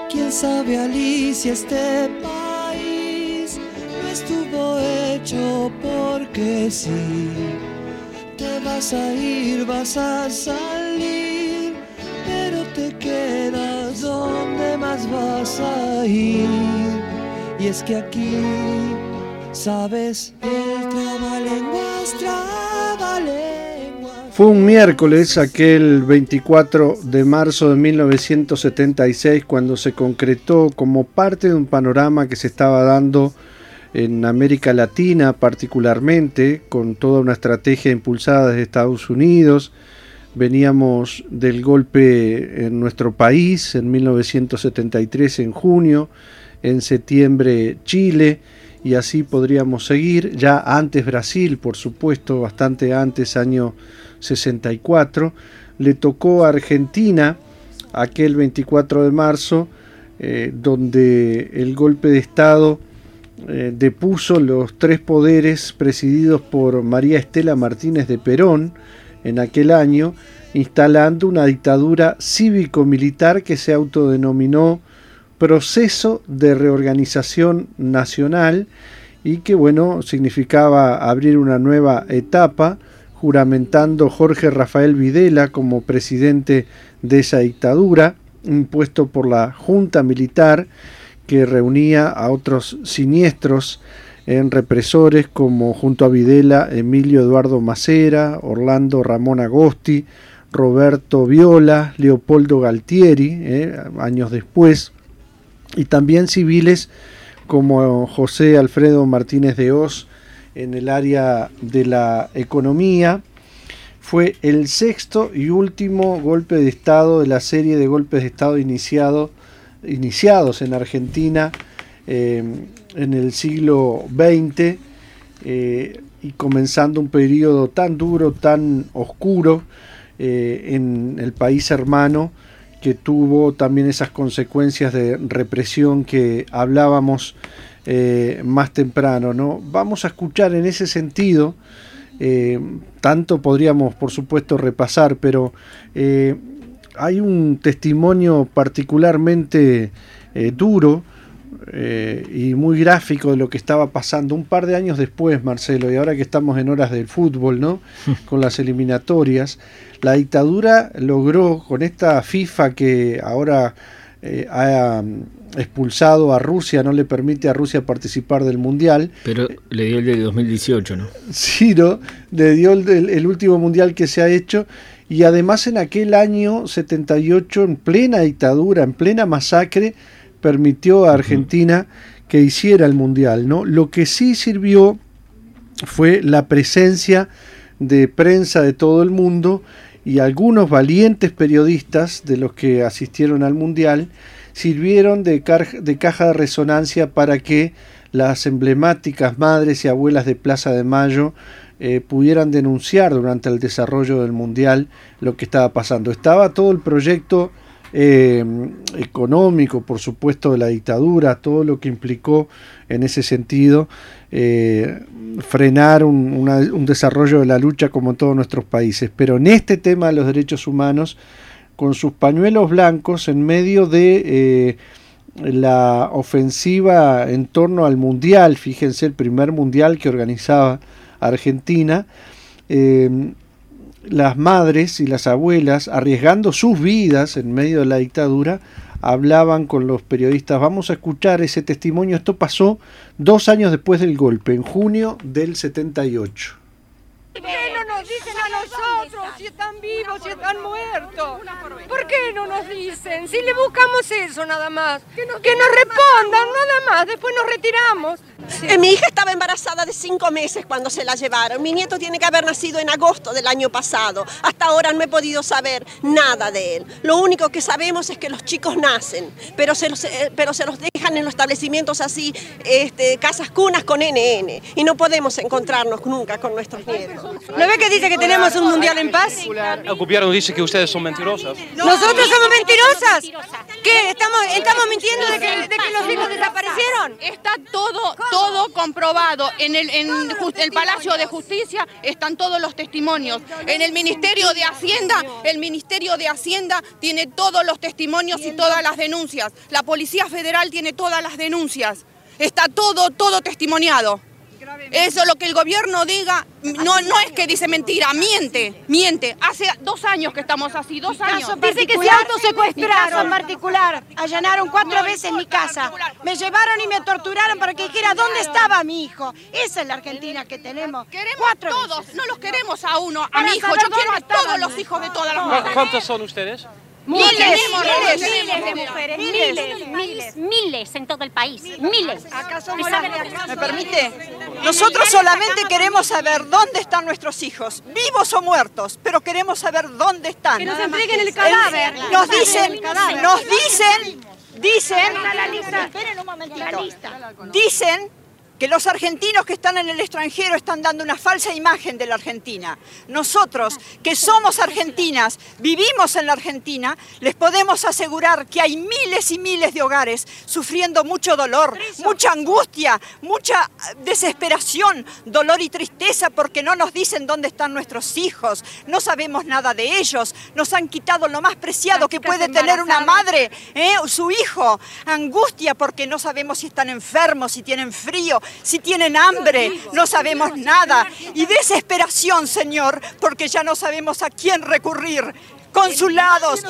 Quién sabe, Alicia, este país no estuvo hecho porque sí. Te vas a ir, vas a salir, pero te quedas donde más vas a ir. Y es que aquí, sabes, el trabalenguas, trabalenguas. Fue un miércoles, aquel 24 de marzo de 1976, cuando se concretó como parte de un panorama que se estaba dando en América Latina, particularmente, con toda una estrategia impulsada desde Estados Unidos. Veníamos del golpe en nuestro país, en 1973 en junio, en septiembre Chile, y así podríamos seguir. Ya antes Brasil, por supuesto, bastante antes, año 64, le tocó a Argentina aquel 24 de marzo, donde el golpe de Estado depuso los tres poderes presididos por María Estela Martínez de Perón en aquel año, instalando una dictadura cívico-militar que se autodenominó Proceso de Reorganización Nacional y que, bueno, significaba abrir una nueva etapa, juramentando Jorge Rafael Videla como presidente de esa dictadura, impuesto por la Junta Militar, que reunía a otros siniestros represores como, junto a Videla, Emilio Eduardo Macera, Orlando Ramón Agosti, Roberto Viola, Leopoldo Galtieri, años después, y también civiles como José Alfredo Martínez de Hoz en el área de la economía. Fue el sexto y último golpe de Estado de la serie de golpes de Estado iniciados en Argentina en el siglo XX, y comenzando un periodo tan duro, tan oscuro en el país hermano, que tuvo también esas consecuencias de represión que hablábamos más temprano, ¿no? Vamos a escuchar en ese sentido, tanto podríamos por supuesto repasar, pero hay un testimonio particularmente duro y muy gráfico de lo que estaba pasando un par de años después, Marcelo, y ahora que estamos en horas del fútbol, ¿no? Con las eliminatorias, la dictadura logró, con esta FIFA que ahora ha expulsado a Rusia, no le permite a Rusia participar del Mundial. Pero le dio el de 2018, ¿no? Sí, ¿no? Le dio el último Mundial que se ha hecho, y además en aquel año 78, en plena dictadura, en plena masacre, permitió a Argentina que hiciera el Mundial, ¿no? Lo que sí sirvió fue la presencia de prensa de todo el mundo, y algunos valientes periodistas de los que asistieron al Mundial sirvieron de caja de resonancia para que las emblemáticas madres y abuelas de Plaza de Mayo pudieran denunciar durante el desarrollo del Mundial lo que estaba pasando. Estaba todo el proyecto económico, por supuesto, de la dictadura, todo lo que implicó en ese sentido frenar un desarrollo de la lucha como en todos nuestros países. Pero en este tema de los derechos humanos, con sus pañuelos blancos en medio de la ofensiva en torno al Mundial, fíjense, el primer Mundial que organizaba Argentina, las madres y las abuelas, arriesgando sus vidas en medio de la dictadura, hablaban con los periodistas. Vamos a escuchar ese testimonio. Esto pasó 2 años después del golpe, en junio del 78. ¿Por qué no nos dicen a nosotros si están vivos, si están muertos? ¿Por qué no nos dicen? Si le buscamos eso nada más. Que nos respondan nada más, después nos retiramos. Sí. Mi hija estaba embarazada de 5 meses cuando se la llevaron. Mi nieto tiene que haber nacido en agosto del año pasado. Hasta ahora no he podido saber nada de él. Lo único que sabemos es que los chicos nacen, pero se los dejan en los establecimientos así, casas cunas con NN. Y no podemos encontrarnos nunca con nuestros nietos. ¿No ve que dice que tenemos un mundial en paz? El gobierno dice que ustedes son mentirosas. ¿Nosotros somos mentirosas? ¿Qué? ¿Estamos mintiendo de que los hijos desaparecieron? Está todo comprobado. En el Palacio de Justicia están todos los testimonios. En el Ministerio de Hacienda tiene todos los testimonios y todas las denuncias. La Policía Federal tiene todas las denuncias. Está todo testimoniado. Eso, lo que el gobierno diga, no es que dice mentira, miente. Hace 2 años que estamos así, 2 años. Dice que se autosecuestraron. En particular, allanaron 4 veces mi casa. Me llevaron y me torturaron para que dijera dónde estaba mi hijo. Esa es la Argentina que tenemos. Queremos todos, no los queremos a uno, a mi hijo. Yo quiero a todos los hijos de todas las mujeres. ¿Cuántos son ustedes? Miles en todo el país, miles. ¿Me permite? Nosotros solamente queremos saber dónde están nuestros hijos, vivos o muertos, pero queremos saber dónde están. Que nos entreguen el cadáver. Nos dicen, esperen un momentito, dicen que los argentinos que están en el extranjero están dando una falsa imagen de la Argentina. Nosotros, que somos argentinas, vivimos en la Argentina, les podemos asegurar que hay miles y miles de hogares sufriendo mucho dolor, mucha angustia, mucha desesperación, dolor y tristeza porque no nos dicen dónde están nuestros hijos, no sabemos nada de ellos, nos han quitado lo más preciado que puede tener una madre, su hijo, angustia porque no sabemos si están enfermos, si tienen frío, si tienen hambre, no sabemos nada. Y desesperación, Señor, porque ya no sabemos a quién recurrir. Consulados,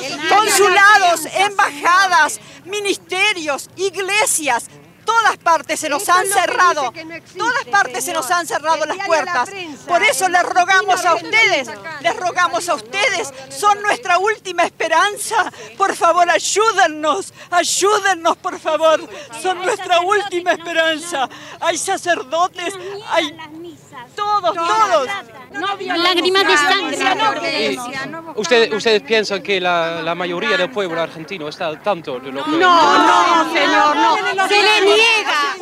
embajadas, ministerios, iglesias, todas partes se nos han cerrado, las puertas. Por eso les rogamos a ustedes, son nuestra última esperanza. Por favor, ayúdennos, por favor, son nuestra última esperanza. Hay sacerdotes, hay todos. Lágrimas de sangre. ¿Ustedes piensan que la mayoría del pueblo argentino está al tanto de lo que... No, señor, no. Se le niega.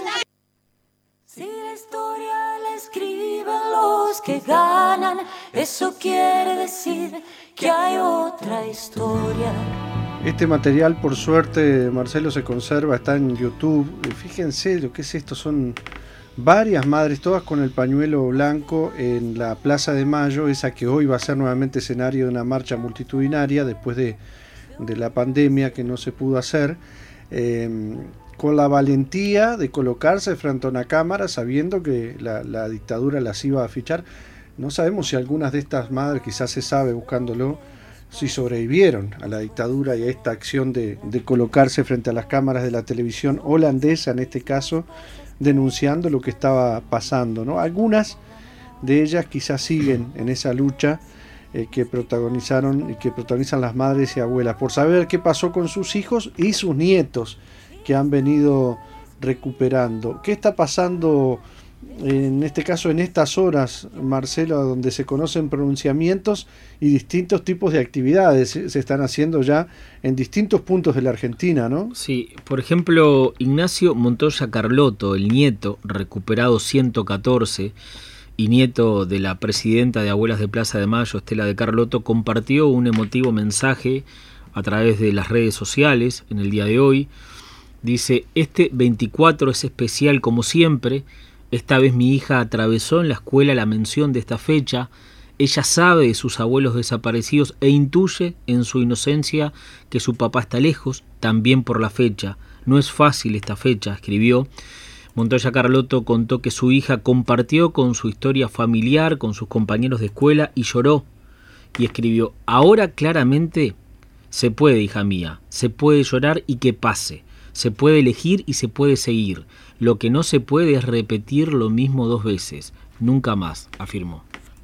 Si la historia la escriben los que ganan, eso quiere decir que hay otra historia. Este material, por suerte, Marcelo, se conserva, está en YouTube. Fíjense lo que es esto, son varias madres, todas con el pañuelo blanco en la Plaza de Mayo, esa que hoy va a ser nuevamente escenario de una marcha multitudinaria después de la pandemia que no se pudo hacer, con la valentía de colocarse frente a una cámara sabiendo que la dictadura las iba a fichar. No sabemos si algunas de estas madres, quizás se sabe buscándolo, si sobrevivieron a la dictadura y a esta acción de colocarse frente a las cámaras de la televisión holandesa, en este caso, denunciando lo que estaba pasando, ¿no? Algunas de ellas quizás siguen en esa lucha que protagonizaron y que protagonizan las madres y abuelas, por saber qué pasó con sus hijos y sus nietos que han venido recuperando. ¿Qué está pasando en este caso, en estas horas, Marcelo, donde se conocen pronunciamientos y distintos tipos de actividades se están haciendo ya en distintos puntos de la Argentina, ¿no? Sí, por ejemplo, Ignacio Montoya Carlotto, el nieto recuperado 114 y nieto de la presidenta de Abuelas de Plaza de Mayo, Estela de Carlotto, compartió un emotivo mensaje a través de las redes sociales en el día de hoy. Dice: este 24 es especial como siempre. Esta vez mi hija atravesó en la escuela la mención de esta fecha. Ella sabe de sus abuelos desaparecidos e intuye en su inocencia que su papá está lejos, también por la fecha. No es fácil esta fecha, escribió. Montoya Carlotto contó que su hija compartió con su historia familiar, con sus compañeros de escuela, y lloró. Y escribió: ahora claramente se puede, hija mía, se puede llorar y que pase. Se puede elegir y se puede seguir. Lo que no se puede es repetir lo mismo 2 veces. Nunca más, afirmó.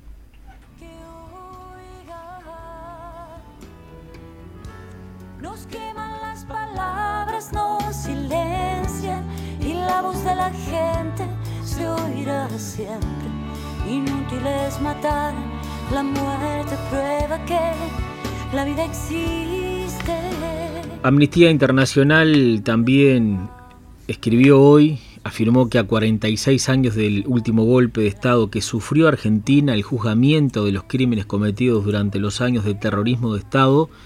Nos queman las palabras, nos silencian y la voz de la gente se oirá siempre. Inútil es matar, la muerte prueba que la vida existe. Amnistía Internacional también escribió hoy, afirmó que a 46 años del último golpe de Estado que sufrió Argentina, el juzgamiento de los crímenes cometidos durante los años de terrorismo de Estado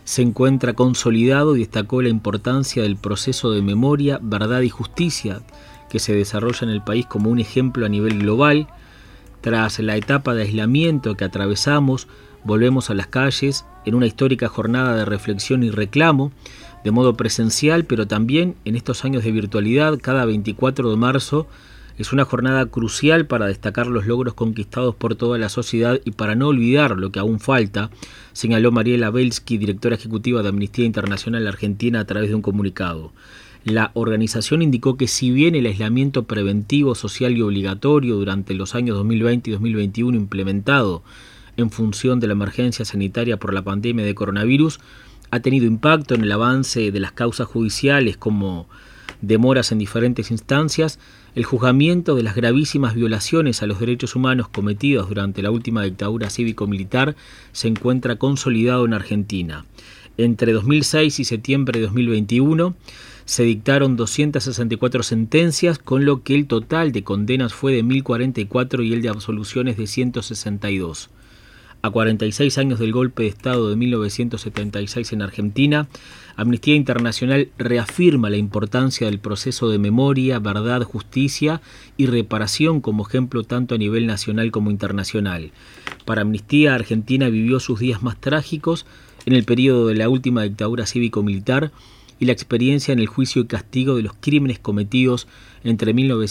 se encuentra consolidado y destacó la importancia del proceso de memoria, verdad y justicia que se desarrolla en el país como un ejemplo a nivel global. Tras la etapa de aislamiento que atravesamos, volvemos a las calles en una histórica jornada de reflexión y reclamo, de modo presencial, pero también en estos años de virtualidad. Cada 24 de marzo es una jornada crucial para destacar los logros conquistados por toda la sociedad y para no olvidar lo que aún falta, señaló Mariela Belsky, directora ejecutiva de Amnistía Internacional Argentina, a través de un comunicado. La organización indicó que si bien el aislamiento preventivo, social y obligatorio durante los años 2020 y 2021 implementado en función de la emergencia sanitaria por la pandemia de coronavirus ha tenido impacto en el avance de las causas judiciales como demoras en diferentes instancias, el juzgamiento de las gravísimas violaciones a los derechos humanos cometidas durante la última dictadura cívico-militar se encuentra consolidado en Argentina. Entre 2006 y septiembre de 2021 se dictaron 264 sentencias, con lo que el total de condenas fue de 1044 y el de absoluciones de 162. A 46 años del golpe de Estado de 1976 en Argentina, Amnistía Internacional reafirma la importancia del proceso de memoria, verdad, justicia y reparación como ejemplo tanto a nivel nacional como internacional. Para Amnistía, Argentina vivió sus días más trágicos en el periodo de la última dictadura cívico-militar y la experiencia en el juicio y castigo de los crímenes cometidos entre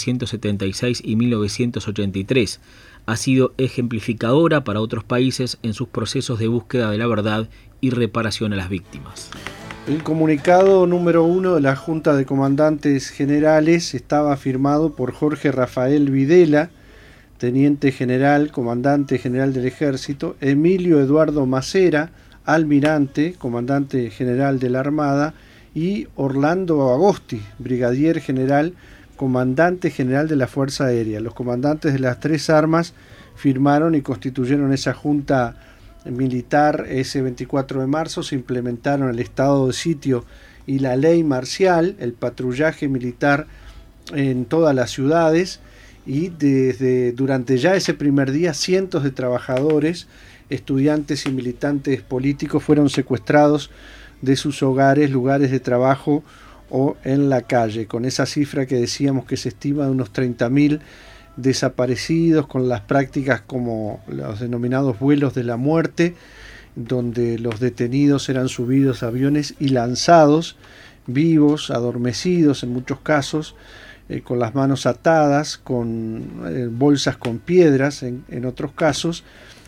1976 y 1983. Ha sido ejemplificadora para otros países en sus procesos de búsqueda de la verdad y reparación a las víctimas. El comunicado número 1 de la Junta de Comandantes Generales estaba firmado por Jorge Rafael Videla, Teniente General, Comandante General del Ejército, Emilio Eduardo Macera, Almirante, Comandante General de la Armada, y Orlando Agosti, Brigadier General, Comandante General de la Fuerza Aérea. Los comandantes de las tres armas firmaron y constituyeron esa junta militar ese 24 de marzo. Se implementaron el estado de sitio y la ley marcial, el patrullaje militar en todas las ciudades, y durante ya ese primer día cientos de trabajadores, estudiantes y militantes políticos fueron secuestrados de sus hogares, lugares de trabajo o en la calle, con esa cifra que decíamos que se estima de unos 30.000 desaparecidos, con las prácticas como los denominados vuelos de la muerte, donde los detenidos eran subidos a aviones y lanzados vivos, adormecidos en muchos casos, con las manos atadas, con bolsas con piedras en otros casos,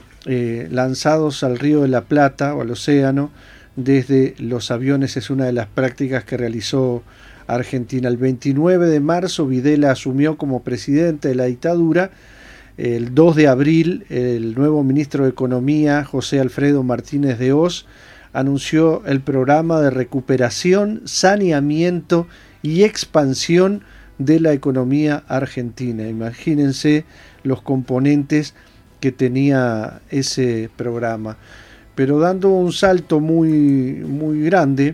lanzados al Río de la Plata o al océano desde los aviones. Es una de las prácticas que realizó Argentina. El 29 de marzo Videla asumió como presidente de la dictadura. El 2 de abril el nuevo ministro de Economía, José Alfredo Martínez de Hoz, anunció el programa de recuperación, saneamiento y expansión de la economía argentina. Imagínense los componentes que tenía ese programa. Pero dando un salto muy grande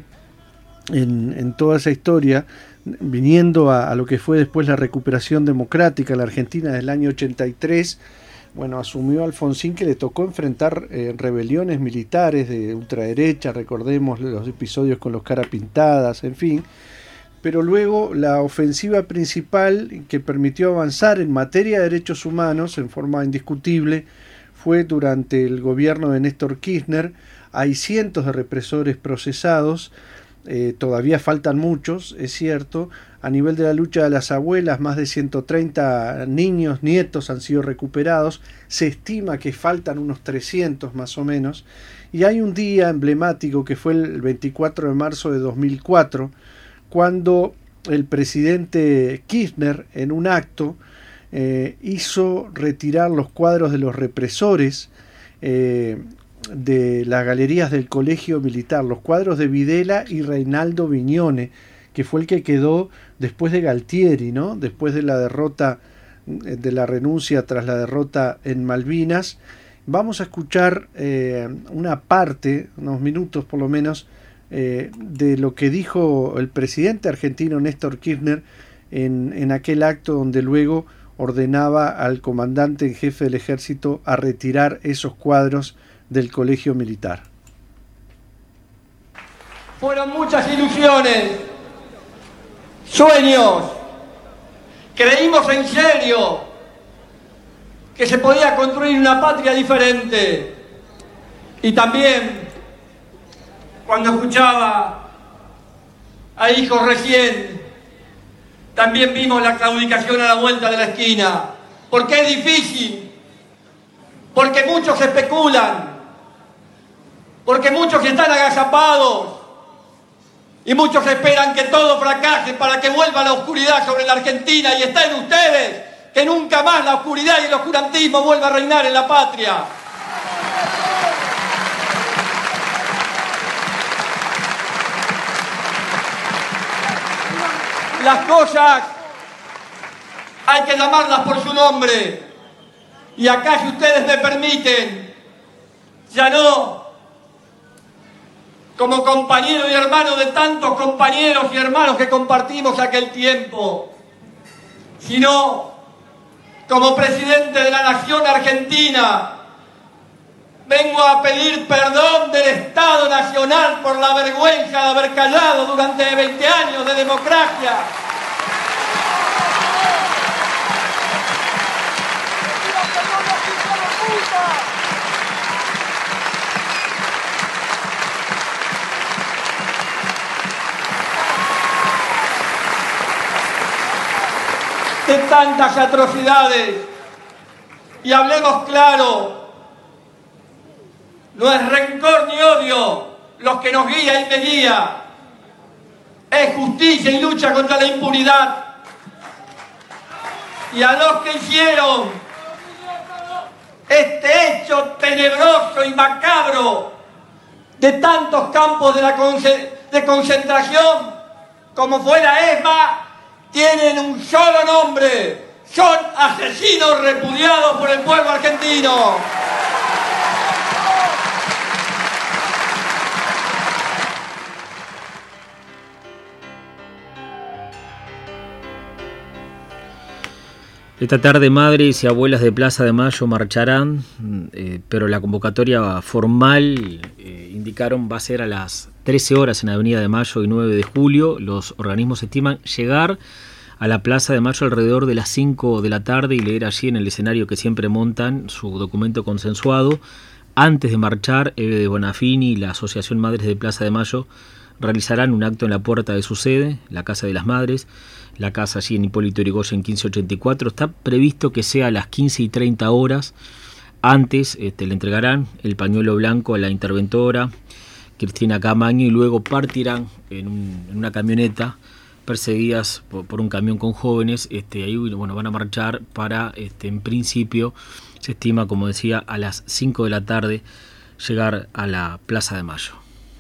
en toda esa historia, viniendo a lo que fue después la recuperación democrática en la Argentina del año 83, bueno, asumió Alfonsín, que le tocó enfrentar rebeliones militares de ultraderecha, recordemos los episodios con los cara pintadas, en fin. Pero luego la ofensiva principal que permitió avanzar en materia de derechos humanos en forma indiscutible fue durante el gobierno de Néstor Kirchner. Hay cientos de represores procesados, todavía faltan muchos, es cierto. A nivel de la lucha de las abuelas, más de 130 niños, nietos han sido recuperados. Se estima que faltan unos 300 más o menos. Y hay un día emblemático que fue el 24 de marzo de 2004, cuando el presidente Kirchner, en un acto, hizo retirar los cuadros de los represores de las galerías del Colegio Militar, los cuadros de Videla y Reinaldo Viñone, que fue el que quedó después de Galtieri, ¿no? Después de la derrota, de la renuncia tras la derrota en Malvinas. Vamos a escuchar una parte, unos minutos por lo menos, de lo que dijo el presidente argentino Néstor Kirchner en aquel acto donde luego ordenaba al comandante en jefe del ejército a retirar esos cuadros del Colegio Militar. Fueron muchas ilusiones, sueños. Creímos en serio que se podía construir una patria diferente. Y también, cuando escuchaba a hijos recién, también vimos la claudicación a la vuelta de la esquina. Porque es difícil, porque muchos especulan, porque muchos están agazapados y muchos esperan que todo fracase para que vuelva la oscuridad sobre la Argentina, y está en ustedes que nunca más la oscuridad y el oscurantismo vuelva a reinar en la patria. Las cosas hay que llamarlas por su nombre. Y acá, si ustedes me permiten, ya no como compañero y hermano de tantos compañeros y hermanos que compartimos aquel tiempo, sino como presidente de la nación argentina, vengo a pedir perdón del Estado Nacional por la vergüenza de haber callado durante 20 años de democracia. De tantas atrocidades. Y hablemos claro, no es rencor ni odio los que nos guía y me guía, es justicia y lucha contra la impunidad. Y a los que hicieron este hecho tenebroso y macabro de tantos campos de concentración como fue la ESMA, tienen un solo nombre: son asesinos repudiados por el pueblo argentino. Esta tarde madres y abuelas de Plaza de Mayo marcharán, pero la convocatoria formal, indicaron, va a ser a las 13 horas en Avenida de Mayo y 9 de julio. Los organismos estiman llegar a la Plaza de Mayo alrededor de las 5 de la tarde y leer allí en el escenario que siempre montan su documento consensuado. Antes de marchar, Eve de Bonafini y la Asociación Madres de Plaza de Mayo realizarán un acto en la puerta de su sede, la Casa de las Madres, la casa allí en Hipólito Yrigoyen 1584. Está previsto que sea a las 15:30 horas. Antes le entregarán el pañuelo blanco a la interventora Cristina Camaño y luego partirán en una camioneta perseguidas por un camión con jóvenes. Ahí van a marchar para, en principio, se estima, como decía, a las 5 de la tarde llegar a la Plaza de Mayo.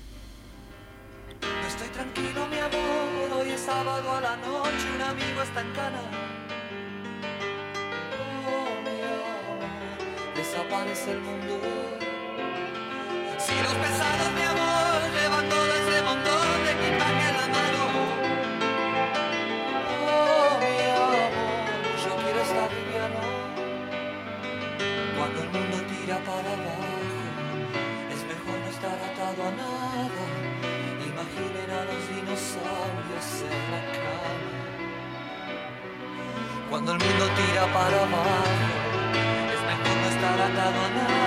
Estoy tranquilo, mi amor, hoy es sábado a la noche, un amigo está en cana. Oh, mi amor, desaparece el mundo. Si los pesados, mi amor, llevan todo ese montón de equipaje en la mano. Oh, mi amor, yo quiero estar liviano. Cuando el mundo tira para abajo, es mejor no estar atado a nada. Imaginen a los dinosaurios en la cama. Cuando el mundo tira para abajo, es mejor no estar atado a nada.